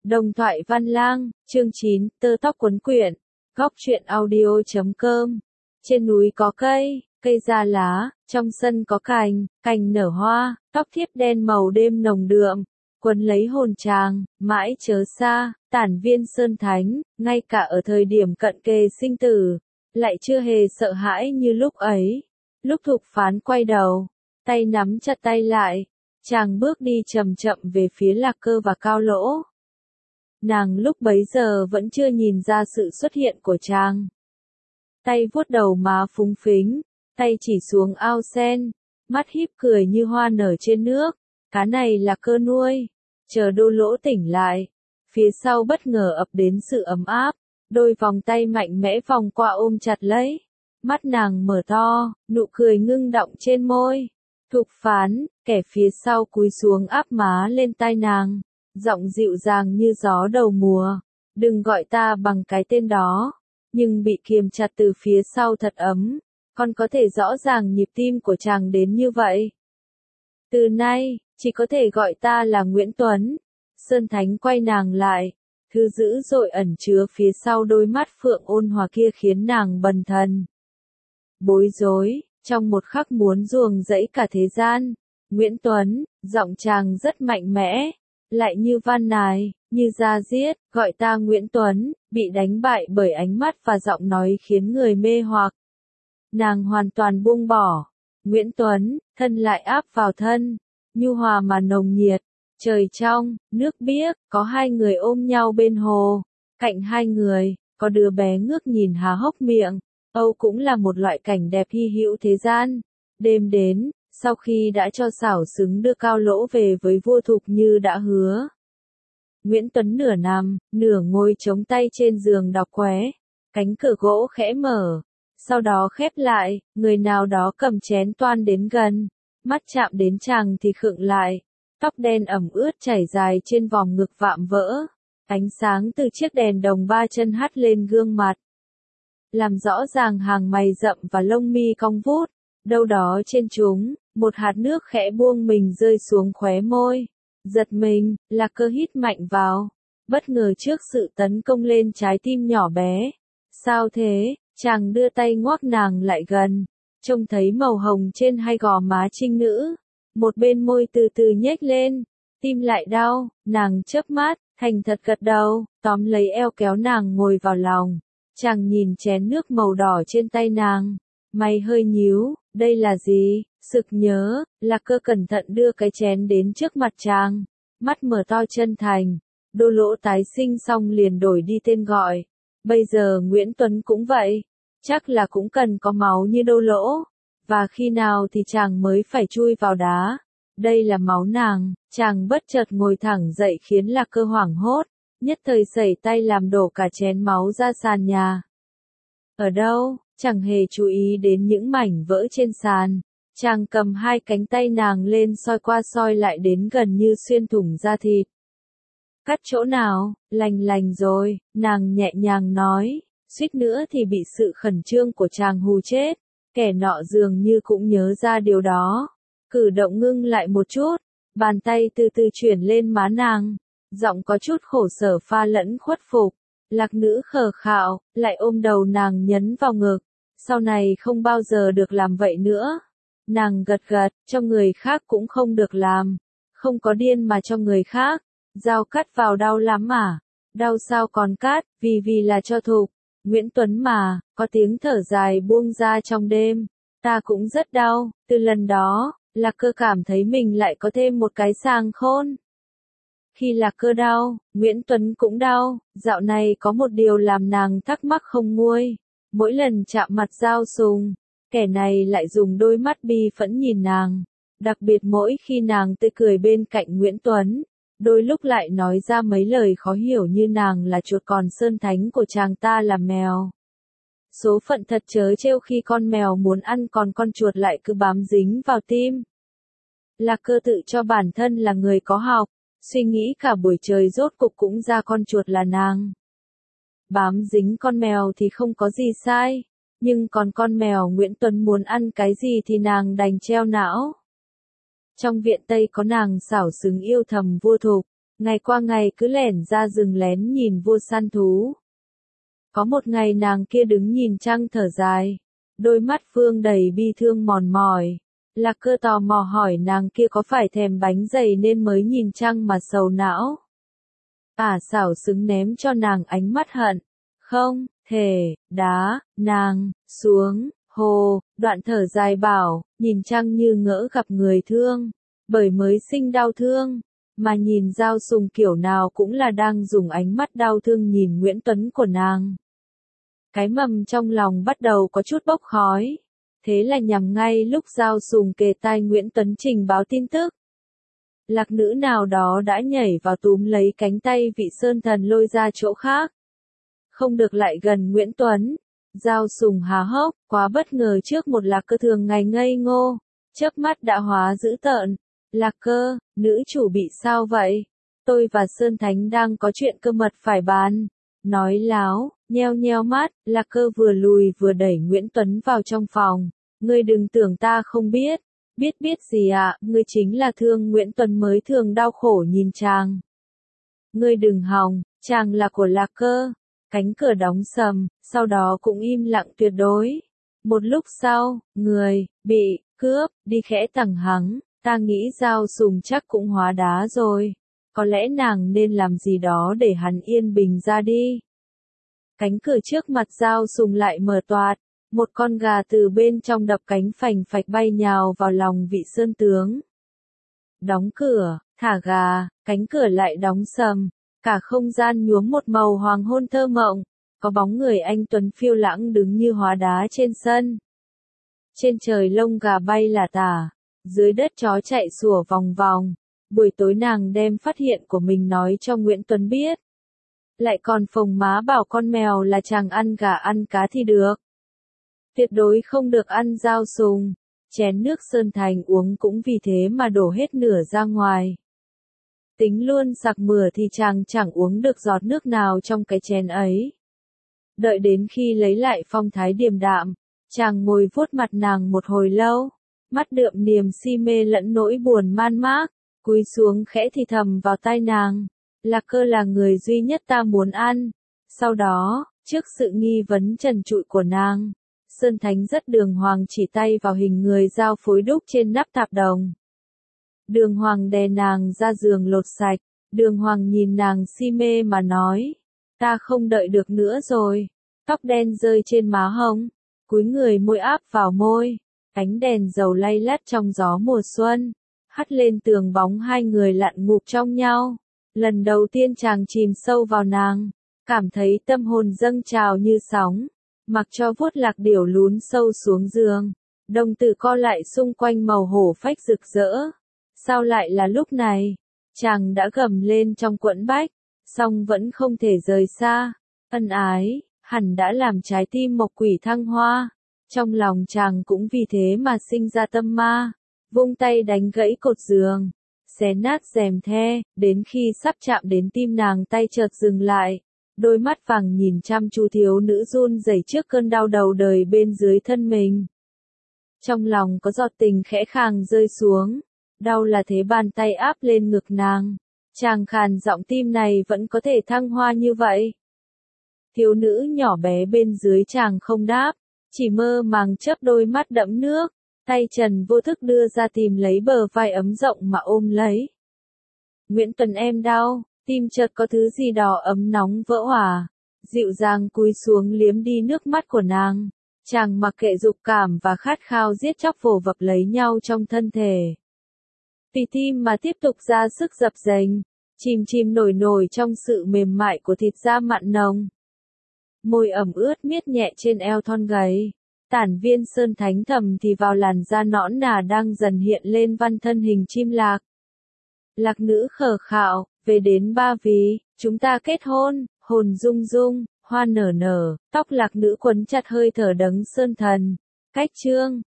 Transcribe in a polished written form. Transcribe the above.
Đồng thoại Văn Lang, chương 9, tơ tóc quấn quyện, góc truyện audio.com. Trên núi có cây, cây ra lá, trong sân có cành, cành nở hoa, tóc thiếp đen màu đêm nồng đượm, quấn lấy hồn chàng, mãi chớ xa, tản viên sơn thánh, ngay cả ở thời điểm cận kề sinh tử, lại chưa hề sợ hãi như lúc ấy. Lúc Thục Phán quay đầu, tay nắm chặt tay lại, chàng bước đi chậm chậm về phía Lạc Cơ và Cao Lỗ. Nàng lúc bấy giờ vẫn chưa nhìn ra sự xuất hiện của chàng. Tay vuốt đầu má phúng phính, tay chỉ xuống ao sen, mắt híp cười như hoa nở trên nước. Cá này là Cơ nuôi. Chờ Đô Lỗ tỉnh lại, phía sau bất ngờ ập đến sự ấm áp, đôi vòng tay mạnh mẽ vòng qua ôm chặt lấy. Mắt nàng mở to, nụ cười ngưng đọng trên môi. Thục Phán, kẻ phía sau cúi xuống áp má lên tai nàng, giọng dịu dàng như gió đầu mùa. Đừng gọi ta bằng cái tên đó, nhưng bị kiềm chặt từ phía sau thật ấm. Con có thể rõ ràng nhịp tim của chàng đến như vậy. Từ nay, chỉ có thể gọi ta là Nguyễn Tuấn. Sơn Thánh quay nàng lại, thứ dữ dội ẩn chứa phía sau đôi mắt phượng ôn hòa kia khiến nàng bần thần. Bối rối, trong một khắc muốn ruồng rẫy cả thế gian. Nguyễn Tuấn, giọng chàng rất mạnh mẽ, lại như van nài, như da diết, gọi ta Nguyễn Tuấn, bị đánh bại bởi ánh mắt và giọng nói khiến người mê hoặc. Nàng hoàn toàn buông bỏ. Nguyễn Tuấn, thân lại áp vào thân, nhu hòa mà nồng nhiệt. Trời trong, nước biếc, có hai người ôm nhau bên hồ. Cạnh hai người, có đứa bé ngước nhìn há hốc miệng. Âu cũng là một loại cảnh đẹp hy hữu thế gian. Đêm đến, sau khi đã cho xảo xứng đưa Cao Lỗ về với vua Thục như đã hứa. Nguyễn Tuấn nửa nằm, nửa ngồi chống tay trên giường đọc qué. Cánh cửa gỗ khẽ mở, sau đó khép lại, người nào đó cầm chén toan đến gần. Mắt chạm đến chàng thì khựng lại. Tóc đen ẩm ướt chảy dài trên vòng ngực vạm vỡ. Ánh sáng từ chiếc đèn đồng ba chân hắt lên gương mặt, làm rõ ràng hàng mày rậm và lông mi cong vút. Đâu đó trên chúng, một hạt nước khẽ buông mình rơi xuống khóe môi. Giật mình, Lạc Cơ hít mạnh vào, bất ngờ trước sự tấn công lên trái tim nhỏ bé. Sao thế? Chàng đưa tay ngoắc nàng lại gần, trông thấy màu hồng trên hai gò má trinh nữ. Một bên môi từ từ nhếch lên, tim lại đau, nàng chớp mắt, thành thật gật đầu, tóm lấy eo kéo nàng ngồi vào lòng. Chàng nhìn chén nước màu đỏ trên tay nàng, mày hơi nhíu, đây là gì? Sực nhớ, Lạc Cơ cẩn thận đưa cái chén đến trước mặt chàng, mắt mở to chân thành. Đô Lỗ tái sinh xong liền đổi đi tên gọi, bây giờ Nguyễn Tuấn cũng vậy, chắc là cũng cần có máu như Đô Lỗ. Và khi nào thì chàng mới phải chui vào đá? Đây là máu nàng. Chàng bất chợt ngồi thẳng dậy khiến Lạc Cơ hoảng hốt, nhất thời sẩy tay làm đổ cả chén máu ra sàn nhà. Ở đâu? Chẳng hề chú ý đến những mảnh vỡ trên sàn. Chàng cầm hai cánh tay nàng lên soi qua soi lại đến gần như xuyên thủng da thịt. Cắt chỗ nào? Lành lành rồi, nàng nhẹ nhàng nói, suýt nữa thì bị sự khẩn trương của chàng hù chết. Kẻ nọ dường như cũng nhớ ra điều đó. Cử động ngưng lại một chút, bàn tay từ từ chuyển lên má nàng, giọng có chút khổ sở pha lẫn khuất phục. Lạc nữ khờ khạo, lại ôm đầu nàng nhấn vào ngực. Sau này không bao giờ được làm vậy nữa. Nàng gật gật, cho người khác cũng không được làm. Không có điên mà cho người khác. Dao cắt vào đau lắm à? Đau sao còn cắt, vì là cho Thục. Nguyễn Tuấn mà, có tiếng thở dài buông ra trong đêm. Ta cũng rất đau, từ lần đó, Lạc Cơ cảm thấy mình lại có thêm một cái sàng khôn. Khi Lạc Cơ đau, Nguyễn Tuấn cũng đau. Dạo này có một điều làm nàng thắc mắc không nguôi. Mỗi lần chạm mặt Giao Sùng, kẻ này lại dùng đôi mắt bi phẫn nhìn nàng. Đặc biệt mỗi khi nàng tươi cười bên cạnh Nguyễn Tuấn, đôi lúc lại nói ra mấy lời khó hiểu như nàng là chuột còn Sơn Thánh của chàng ta là mèo. Số phận thật trớ trêu khi con mèo muốn ăn còn con chuột lại cứ bám dính vào tim. Lạc Cơ tự cho bản thân là người có học, suy nghĩ cả buổi trời rốt cục cũng ra con chuột là nàng. Bám dính con mèo thì không có gì sai, nhưng còn con mèo Nguyễn Tuấn muốn ăn cái gì thì nàng đành treo não. Trong viện Tây có nàng xảo xứng yêu thầm vua Thục, Ngày qua ngày cứ lẻn ra rừng lén nhìn vua săn thú. Có một ngày nàng kia đứng nhìn trăng thở dài, đôi mắt vương đầy bi thương mòn mỏi. Lạc Cơ tò mò hỏi nàng kia có phải thèm bánh dày nên mới nhìn trăng mà sầu não. Xảo xứng ném cho nàng ánh mắt hận. Không, thể, đá, nàng, xuống, hồ, đoạn thở dài bảo, nhìn trăng như ngỡ gặp người thương, bởi mới sinh đau thương, mà nhìn Giao Sùng kiểu nào cũng là đang dùng ánh mắt đau thương nhìn Nguyễn Tuấn của nàng. Cái mầm trong lòng bắt đầu có chút bốc khói, thế là nhằm ngay lúc Giao Sùng kề tai Nguyễn Tuấn trình báo tin tức. Lạc nữ nào đó đã nhảy vào túm lấy cánh tay vị sơn thần lôi ra chỗ khác. Không được lại gần Nguyễn Tuấn. Giao Sùng há hốc, quá bất ngờ trước một Lạc Cơ thường ngày ngây ngô, chớp mắt đã hóa dữ tợn. Lạc Cơ, nữ chủ bị sao vậy? Tôi và Sơn Thánh đang có chuyện cơ mật phải bàn. Nói láo, nheo nheo mắt, Lạc Cơ vừa lùi vừa đẩy Nguyễn Tuấn vào trong phòng. Ngươi đừng tưởng ta không biết. Biết gì ạ, ngươi chính là Thương Nguyễn Tuấn mới thường đau khổ nhìn chàng. Ngươi đừng hòng, chàng là của Lạc Cơ. Cánh cửa đóng sầm, sau đó cũng im lặng tuyệt đối. Một lúc sau, người, bị, cướp, đi khẽ thẳng hắng, ta nghĩ Giao Sùng chắc cũng hóa đá rồi. Có lẽ nàng nên làm gì đó để hắn yên bình ra đi. Cánh cửa trước mặt Giao Sùng lại mở toạt, một con gà từ bên trong đập cánh phành phạch bay nhào vào lòng vị sơn tướng. Đóng cửa, thả gà, cánh cửa lại đóng sầm, cả không gian nhuốm một màu hoàng hôn thơ mộng, có bóng người anh Tuấn phiêu lãng đứng như hóa đá trên sân. Trên trời lông gà bay lả tả, dưới đất chó chạy sủa vòng vòng. Buổi tối nàng đem phát hiện của mình nói cho Nguyễn Tuấn biết. Lại còn phồng má bảo con mèo là chàng ăn gà ăn cá thì được. Tuyệt đối không được ăn Giao Sùng. Chén nước Sơn Thành uống cũng vì thế mà đổ hết nửa ra ngoài. Tính luôn sặc mửa thì chàng chẳng uống được giọt nước nào trong cái chén ấy. Đợi đến khi lấy lại phong thái điềm đạm, chàng ngồi vuốt mặt nàng một hồi lâu, mắt đượm niềm si mê lẫn nỗi buồn man mác, cúi xuống khẽ thì thầm vào tai nàng. Lạc Cơ là người duy nhất ta muốn ăn. Sau đó, trước sự nghi vấn trần trụi của nàng, Sơn Thánh rất đường hoàng chỉ tay vào hình người dao phối đúc trên nắp tạp đồng. Đường hoàng đè nàng ra giường lột sạch, đường hoàng nhìn nàng si mê mà nói, ta không đợi được nữa rồi. Tóc đen rơi trên má hông, cúi người môi áp vào môi, ánh đèn dầu lay lắt trong gió mùa xuân, hắt lên tường bóng hai người lặn ngụp trong nhau. Lần đầu tiên chàng chìm sâu vào nàng, cảm thấy tâm hồn dâng trào như sóng, mặc cho vuốt lạc điểu lún sâu xuống giường, đồng tử co lại xung quanh màu hổ phách rực rỡ. Sao lại là lúc này? Chàng đã gầm lên trong quẫn bách, song vẫn không thể rời xa. Ân ái, hẳn đã làm trái tim mộc quỷ thăng hoa. Trong lòng chàng cũng vì thế mà sinh ra tâm ma, vung tay đánh gãy cột giường, xé nát rèm the, đến khi sắp chạm đến tim nàng tay chợt dừng lại. Đôi mắt vàng nhìn chăm chú thiếu nữ run rẩy trước cơn đau đầu đời bên dưới thân mình. Trong lòng có giọt tình khẽ khàng rơi xuống, đau là thế bàn tay áp lên ngực nàng. Chàng khàn giọng tim này vẫn có thể thăng hoa như vậy. Thiếu nữ nhỏ bé bên dưới chàng không đáp, chỉ mơ màng chớp đôi mắt đẫm nước, tay trần vô thức đưa ra tìm lấy bờ vai ấm rộng mà ôm lấy. Nguyễn Tuấn em đau, tim chợt có thứ gì đó ấm nóng vỡ hòa, dịu dàng cúi xuống liếm đi nước mắt của nàng. Chàng mặc kệ dục cảm và khát khao giết chóc vồ vập lấy nhau trong thân thể. Vì tim mà tiếp tục ra sức dập dềnh, chìm nổi nổi trong sự mềm mại của thịt da mặn nồng. Môi ẩm ướt miết nhẹ trên eo thon gầy. Tản Viên Sơn Thánh thầm thì vào làn da nõn nà đang dần hiện lên văn thân hình chim lạc. Lạc nữ khờ khạo, về đến Ba Vì, chúng ta kết hôn, hồn rung rung, hoa nở nở, tóc lạc nữ quấn chặt hơi thở đấng sơn thần. Cách chương